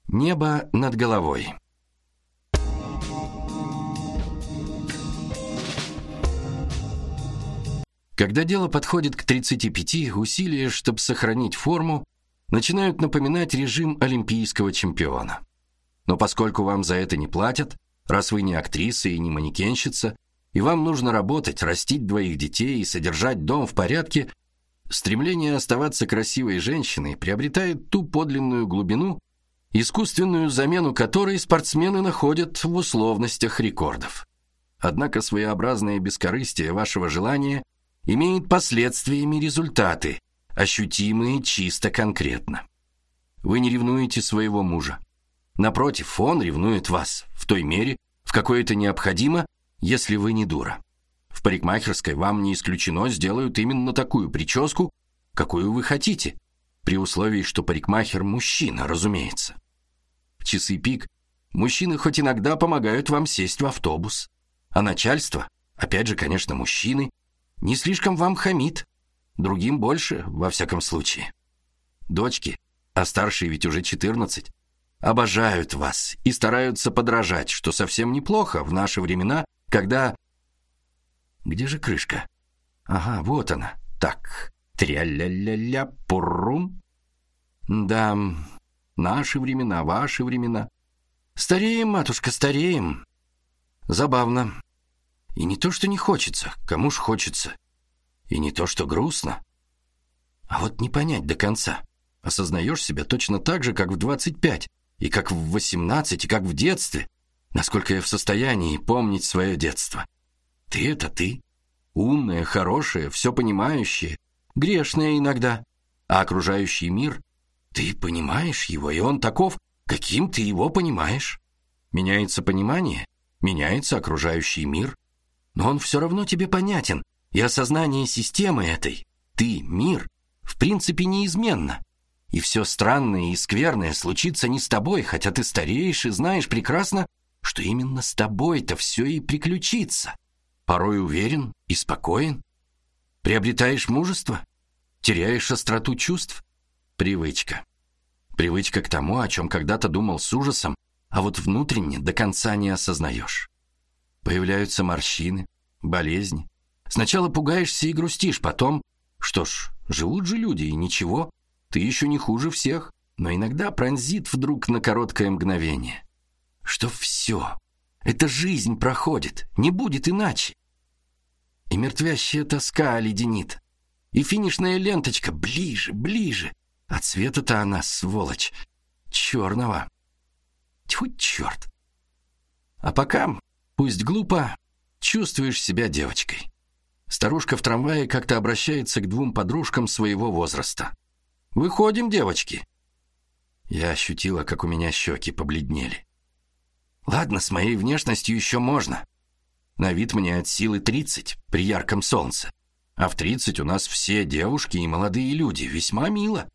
Небо над головой. Когда дело подходит к 35, усилия, чтобы сохранить форму, начинают напоминать режим олимпийского чемпиона. Но поскольку вам за это не платят, раз вы не актриса и не манекенщица, и вам нужно работать, растить 2 детей и содержать дом в порядке, стремление оставаться красивой женщиной приобретает ту подлинную глубину, искусственную замену которой спортсмены находят в условностях рекордов. Однако своеобразное бескорыстие вашего желания имеет последствиями результаты, ощутимые чисто конкретно. Вы не ревнуете своего мужа. Напротив, он ревнует вас в той мере, в какой это необходимо, если вы не дура. В парикмахерской вам не исключено сделают именно такую прическу, какую вы хотите, при условии, что парикмахер мужчина, разумеется. В часы пик мужчины хоть иногда помогают вам сесть в автобус, а начальство, опять же, конечно, мужчины, не слишком вам хамит, другим больше, во всяком случае. Дочки, а старшие ведь уже 14, обожают вас и стараются подражать, что совсем неплохо в наши времена, когда... Где же крышка? Ага, вот она. Так, тря-ля-ля-ля, пуррум. Да, наши времена, ваши времена. Стареем, матушка, стареем. Забавно. И не то, что не хочется, кому ж хочется. И не то, что грустно. А вот не понять до конца. Осознаешь себя точно так же, как в 25, и как в 18, и как в детстве, насколько я в состоянии помнить свое детство. Ты — это ты. Умная, хорошая, все понимающая, грешная иногда. А окружающий мир, ты понимаешь его, и он таков, каким ты его понимаешь. Меняется понимание, меняется окружающий мир, но он все равно тебе понятен, и осознание системы этой, ты, мир, в принципе неизменно. И все странное и скверное случится не с тобой, хотя ты стареешь и знаешь прекрасно, что именно с тобой-то все и приключится. Порой уверен и спокоен. Приобретаешь мужество, теряешь остроту чувств. Привычка. Привычка к тому, о чем когда-то думал с ужасом, а вот внутренне до конца не осознаешь. Появляются морщины, болезни. Сначала пугаешься и грустишь, потом, что ж, живут же люди, и ничего, ты еще не хуже всех, но иногда пронзит вдруг на короткое мгновение. Что все, эта жизнь проходит, не будет иначе. И мертвящая тоска оледенит, и финишная ленточка ближе, ближе, а цвета-то она, сволочь, черного. Тьфу, черт. А пока... Пусть глупо, чувствуешь себя девочкой. Старушка в трамвае как-то обращается к 2 подружкам своего возраста. «Выходим, девочки». Я ощутила, как у меня щеки побледнели. Ладно, с моей внешностью еще можно. На вид мне от силы 30 при ярком солнце. А в 30 у нас все девушки и молодые люди. Весьма мило.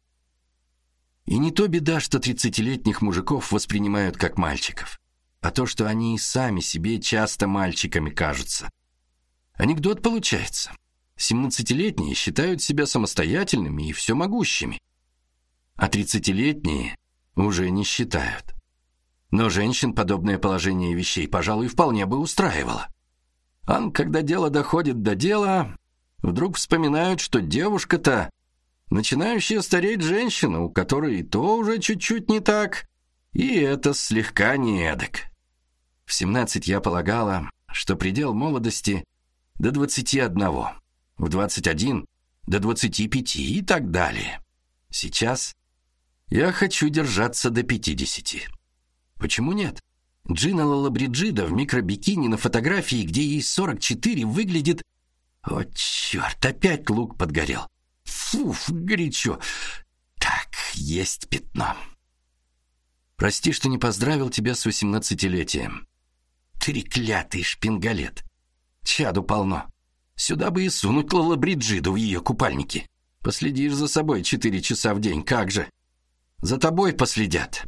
И не то беда, что 30-летних мужиков воспринимают как мальчиков, а то, что они и сами себе часто мальчиками кажутся. Анекдот получается. 17-летние считают себя самостоятельными и всемогущими, а 30-летние уже не считают. Но женщин подобное положение вещей, пожалуй, вполне бы устраивало. А когда дело доходит до дела, вдруг вспоминают, что девушка-то начинающая стареть женщина, у которой и то уже чуть-чуть не так, и это слегка не эдак. В 17 я полагала, что предел молодости до 21, в 21 до 25 и так далее. Сейчас я хочу держаться до 50. Почему нет? Джина Лоллобриджида в микробикини на фотографии, где ей 44, выглядит... О, черт, опять лук подгорел. Фу, горячо. Так, есть пятно. Прости, что не поздравил тебя с 18-летием. Треклятый шпингалет. Чаду полно. Сюда бы и сунуть Лоллобриджиду в ее купальники. Последишь за собой 4 часа в день, как же? За тобой последят.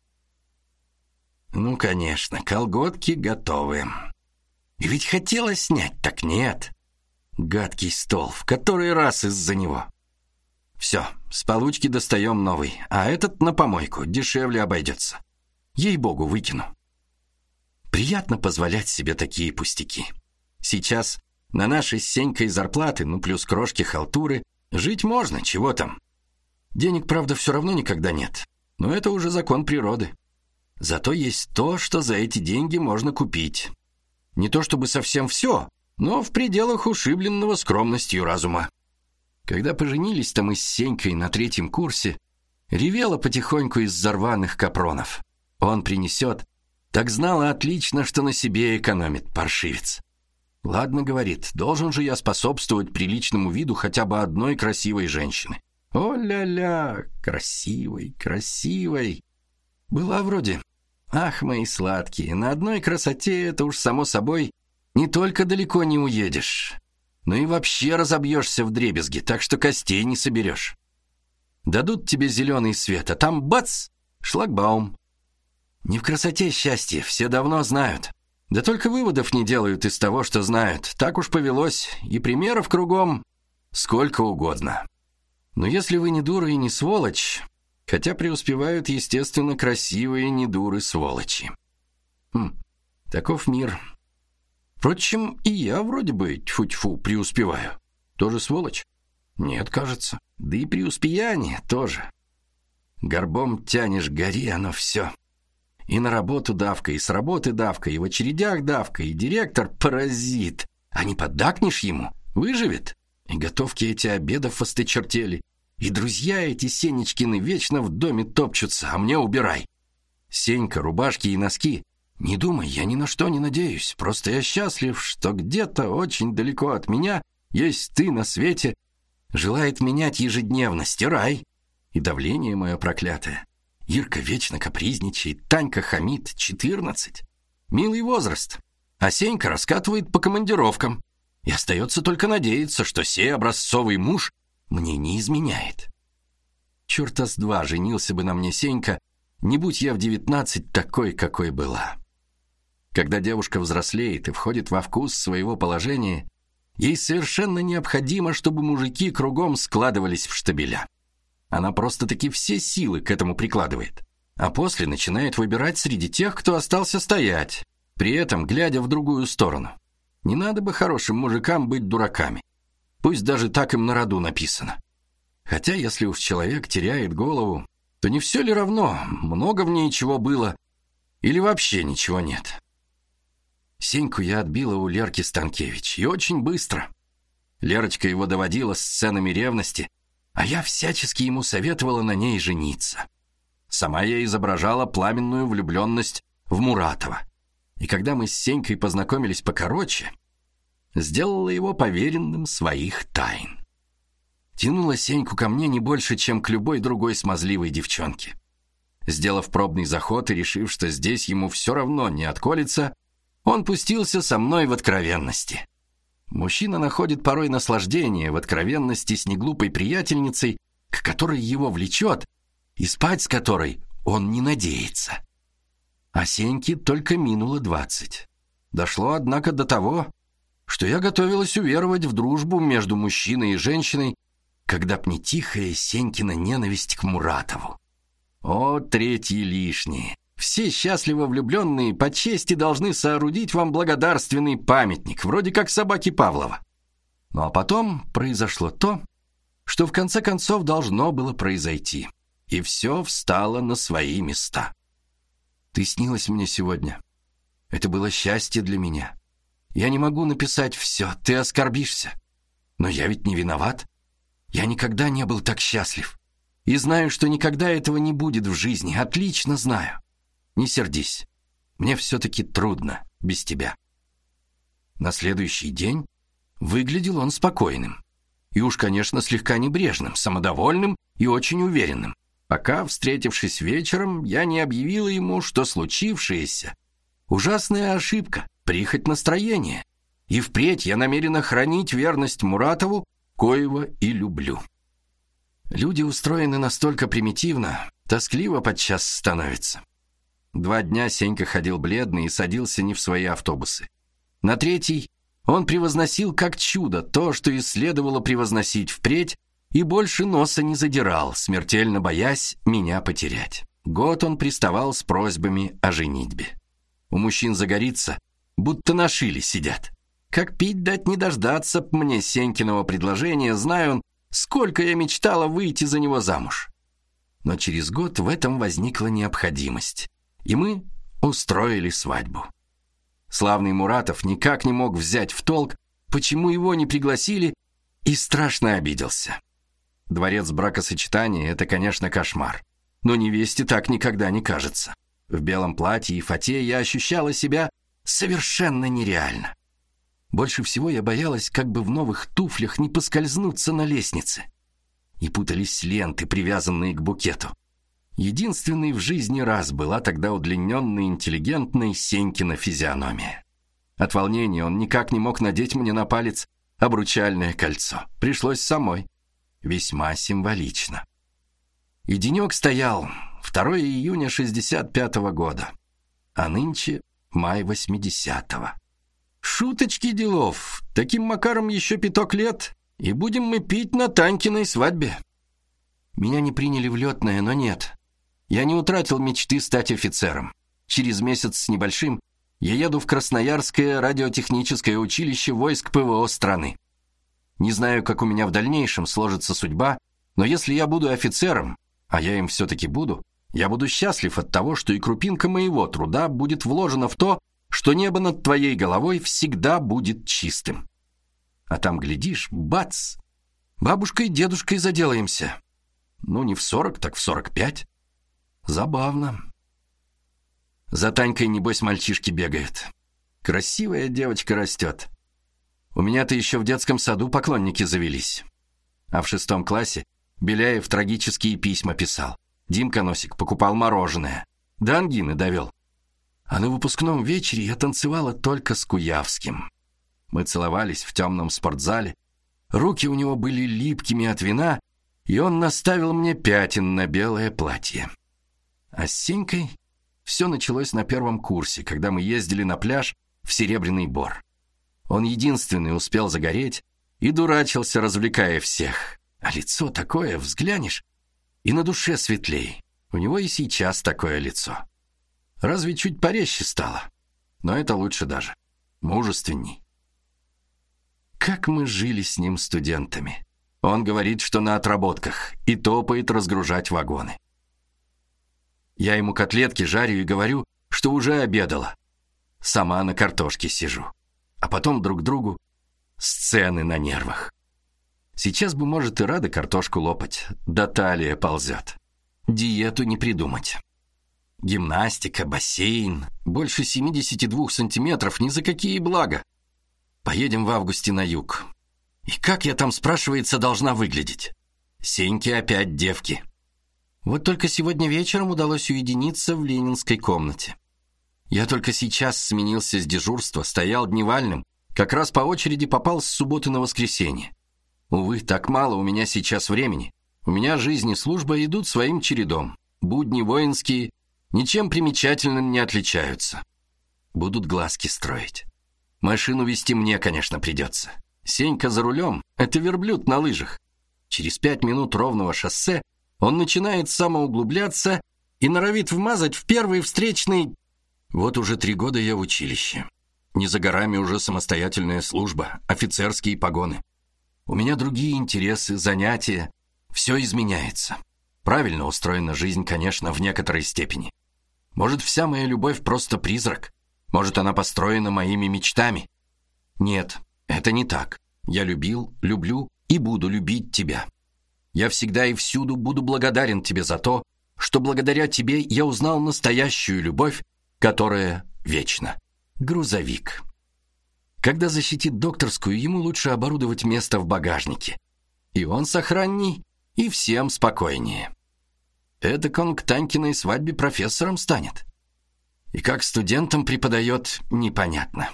Ну, конечно, колготки готовы. И ведь хотела снять, так нет. Гадкий стол, в который раз из-за него. Все, с получки достаем новый, а этот на помойку, дешевле обойдется. Ей-богу, выкину. Приятно позволять себе такие пустяки. Сейчас на нашей с Сенькой зарплаты, ну плюс крошки халтуры, жить можно, чего там. Денег, правда, все равно никогда нет, но это уже закон природы. Зато есть то, что за эти деньги можно купить. Не то чтобы совсем все, но в пределах ушибленного скромностью разума. Когда поженились-то мы с Сенькой на 3-м курсе, ревела потихоньку из-за рваных капронов. Он принесет, так знала отлично, что на себе экономит, паршивец. Ладно, говорит, должен же я способствовать приличному виду хотя бы одной красивой женщины. О-ля-ля, красивой, красивой. Была вроде. Ах, мои сладкие, на одной красоте это уж само собой не только далеко не уедешь, но и вообще разобьешься вдребезги, так что костей не соберешь. Дадут тебе зеленый свет, а там бац, шлагбаум. Не в красоте счастье, все давно знают. Да только выводов не делают из того, что знают. Так уж повелось, и примеров кругом сколько угодно. Но если вы не дура и не сволочь, хотя преуспевают, естественно, красивые недуры-сволочи. Таков мир. Впрочем, и я вроде бы, тьфу-тьфу, преуспеваю. Тоже сволочь? Нет, кажется. Да и преуспеяние тоже. Горбом тянешь, гори, оно все. И на работу давка, и с работы давка, и в очередях давка, и директор паразит. А не поддакнешь ему, выживет. И готовки эти обедов осточертели. И друзья эти Сенечкины вечно в доме топчутся, а мне убирай. Сенька, рубашки и носки. Не думай, я ни на что не надеюсь. Просто я счастлив, что где-то очень далеко от меня есть ты на свете. Желает менять ежедневно, стирай. И давление мое проклятое. Ирка вечно капризничает, Танька хамит, 14. Милый возраст. А Сенька раскатывает по командировкам. И остается только надеяться, что сей образцовый муж мне не изменяет. Чёрта с два женился бы на мне Сенька, не будь я в 19 такой, какой была. Когда девушка взрослеет и входит во вкус своего положения, ей совершенно необходимо, чтобы мужики кругом складывались в штабеля. Она просто-таки все силы к этому прикладывает, а после начинает выбирать среди тех, кто остался стоять, при этом глядя в другую сторону. Не надо бы хорошим мужикам быть дураками. Пусть даже так им на роду написано. Хотя, если уж человек теряет голову, то не все ли равно, много в ней чего было или вообще ничего нет. Сеньку я отбила у Лерки Станкевич, и очень быстро. Лерочка его доводила сценами ревности, а я всячески ему советовала на ней жениться. Сама я изображала пламенную влюбленность в Муратова. И когда мы с Сенькой познакомились покороче, сделала его поверенным своих тайн. Тянула Сеньку ко мне не больше, чем к любой другой смазливой девчонке. Сделав пробный заход и решив, что здесь ему все равно не отколется, он пустился со мной в откровенности. Мужчина находит порой наслаждение в откровенности с неглупой приятельницей, к которой его влечет, и спать с которой он не надеется. А Сеньке только минуло 20. Дошло, однако, до того, что я готовилась уверовать в дружбу между мужчиной и женщиной, когда б не тихая Сенькина ненависть к Муратову. О, третьи лишние! Все счастливо влюбленные по чести должны соорудить вам благодарственный памятник, вроде как собаки Павлова. Ну а потом произошло то, что в конце концов должно было произойти, и все встало на свои места. Ты снилась мне сегодня. Это было счастье для меня. Я не могу написать все, ты оскорбишься. Но я ведь не виноват. Я никогда не был так счастлив. И знаю, что никогда этого не будет в жизни, отлично знаю. Не сердись. Мне все-таки трудно без тебя. На следующий день выглядел он спокойным. И уж, конечно, слегка небрежным, самодовольным и очень уверенным. Пока, встретившись вечером, я не объявила ему, что случившееся — ужасная ошибка, прихоть настроения. И впредь я намерена хранить верность Муратову, коего и люблю. Люди устроены настолько примитивно, тоскливо подчас становится. 2 дня Сенька ходил бледный и садился не в свои автобусы. На 3-й он превозносил как чудо то, что и следовало превозносить впредь, и больше носа не задирал, смертельно боясь меня потерять. Год он приставал с просьбами о женитьбе. У мужчин загорится, будто на шиле сидят. Как пить дать не дождаться мне Сенькиного предложения, знаю он, сколько я мечтала выйти за него замуж. Но через год в этом возникла необходимость, и мы устроили свадьбу. Славный Муратов никак не мог взять в толк, почему его не пригласили, и страшно обиделся. Дворец бракосочетания — это, конечно, кошмар, но невесте так никогда не кажется. В белом платье и фате я ощущала себя совершенно нереально. Больше всего я боялась, как бы в новых туфлях не поскользнуться на лестнице. И путались ленты, привязанные к букету. Единственный в жизни раз была тогда удлиненная интеллигентная Сенькина физиономия. От волнения он никак не мог надеть мне на палец обручальное кольцо. Пришлось самой. Весьма символично. И денек стоял 2 июня 65-го года, а нынче май 80-го. Шуточки делов. Таким макаром еще 5 лет, и будем мы пить на Танькиной свадьбе. Меня не приняли в летное, но нет. Я не утратил мечты стать офицером. Через месяц с небольшим я еду в Красноярское радиотехническое училище войск ПВО страны. Не знаю, как у меня в дальнейшем сложится судьба, но если я буду офицером, а я им все-таки буду, я буду счастлив от того, что и крупинка моего труда будет вложена в то, что небо над твоей головой всегда будет чистым. А там, глядишь, бац, бабушкой и дедушкой заделаемся. Ну, не в 40, так в 45. Забавно. За Танькой, небось, мальчишки бегают. Красивая девочка растет. У меня-то еще в детском саду поклонники завелись. А в 6 классе Беляев трагические письма писал. Димка Носик покупал мороженое. До ангины довел. А на выпускном вечере я танцевала только с Куявским. Мы целовались в темном спортзале. Руки у него были липкими от вина, и он наставил мне пятен на белое платье. А с Сенькой все началось на 1 курсе, когда мы ездили на пляж в Серебряный Бор. Он единственный успел загореть и дурачился, развлекая всех. А лицо такое, взглянешь, и на душе светлей. У него и сейчас такое лицо. Разве чуть порезче стало, но это лучше даже, мужественней. Как мы жили с ним студентами. Он говорит, что на отработках, и топает разгружать вагоны. Я ему котлетки жарю и говорю, что уже обедала. Сама на картошке сижу. А потом друг другу сцены на нервах. Сейчас бы, может, и рада картошку лопать, да талия ползет. Диету не придумать. Гимнастика, бассейн, больше 72 сантиметров, ни за какие блага. Поедем в августе на юг. И как я там, спрашивается, должна выглядеть? Сеньке опять девки. Вот только сегодня вечером удалось уединиться в ленинской комнате. Я только сейчас сменился с дежурства, стоял дневальным, как раз по очереди попал с субботы на воскресенье. Увы, так мало у меня сейчас времени. У меня жизнь и служба идут своим чередом. Будни воинские ничем примечательным не отличаются. Будут глазки строить. Машину вести мне, конечно, придется. Сенька за рулем — это верблюд на лыжах. Через 5 минут ровного шоссе он начинает самоуглубляться и норовит вмазать в первый встречный. Вот уже 3 года я в училище. Не за горами уже самостоятельная служба, офицерские погоны. У меня другие интересы, занятия. Все изменяется. Правильно устроена жизнь, конечно, в некоторой степени. Может, вся моя любовь просто призрак? Может, она построена моими мечтами? Нет, это не так. Я любил, люблю и буду любить тебя. Я всегда и всюду буду благодарен тебе за то, что благодаря тебе я узнал настоящую любовь, которая вечна. Грузовик. Когда защитит докторскую, ему лучше оборудовать место в багажнике. И он сохранней, и всем спокойнее. Эдак он к Танькиной свадьбе профессором станет. И как студентам преподает, непонятно.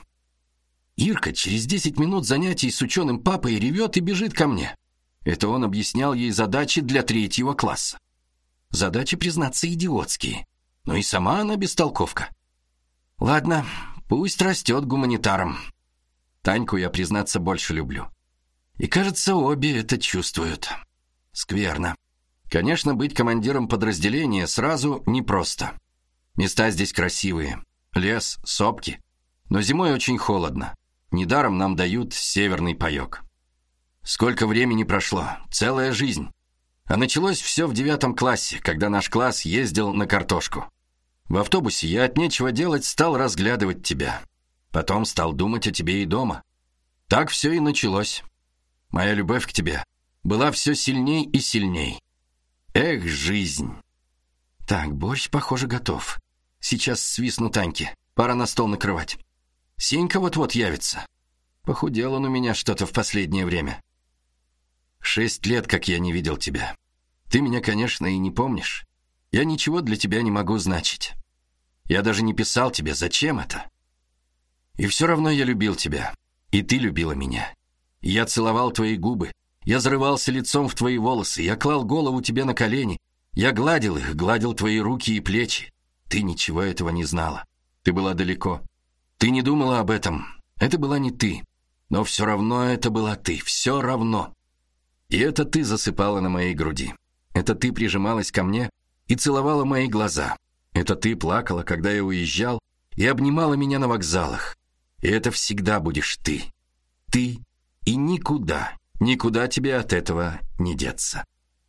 Ирка через 10 минут занятий с ученым папой ревет и бежит ко мне. Это он объяснял ей задачи для 3 класса. Задачи, признаться, идиотские. Но и сама она бестолковка. Ладно, пусть растет гуманитаром. Таньку я, признаться, больше люблю. И, кажется, обе это чувствуют. Скверно. Конечно, быть командиром подразделения сразу непросто. Места здесь красивые. Лес, сопки. Но зимой очень холодно. Недаром нам дают северный паёк. Сколько времени прошло? Целая жизнь. А началось все в 9 классе, когда наш класс ездил на картошку. В автобусе я от нечего делать стал разглядывать тебя. Потом стал думать о тебе и дома. Так все и началось. Моя любовь к тебе была все сильней и сильней. Эх, жизнь. Так, борщ, похоже, готов. Сейчас свистну Таньке. Пора на стол накрывать. Сенька вот-вот явится. Похудел он у меня что-то в последнее время. 6 лет, как я не видел тебя. Ты меня, конечно, и не помнишь. Я ничего для тебя не могу значить. Я даже не писал тебе, зачем это? И все равно я любил тебя. И ты любила меня. Я целовал твои губы. Я зарывался лицом в твои волосы. Я клал голову тебе на колени. Я гладил их, гладил твои руки и плечи. Ты ничего этого не знала. Ты была далеко. Ты не думала об этом. Это была не ты. Но все равно это была ты. Все равно. И это ты засыпала на моей груди. Это ты прижималась ко мне и целовала мои глаза. Это ты плакала, когда я уезжал, и обнимала меня на вокзалах. И это всегда будешь ты. Ты и никуда, никуда тебе от этого не деться.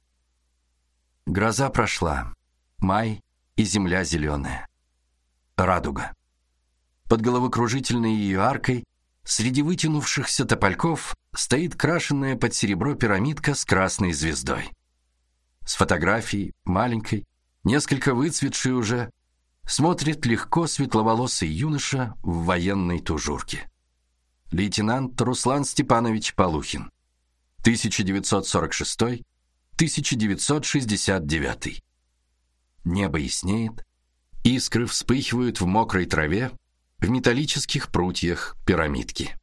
Гроза прошла. Май и земля зеленая. Радуга. Под головокружительной ее аркой среди вытянувшихся топольков стоит крашенная под серебро пирамидка с красной звездой. С фотографией, маленькой, несколько выцветшей уже, смотрит легко светловолосый юноша в военной тужурке. Лейтенант Руслан Степанович Полухин. 1946-1969. Небо яснеет, искры вспыхивают в мокрой траве, в металлических прутьях пирамидки.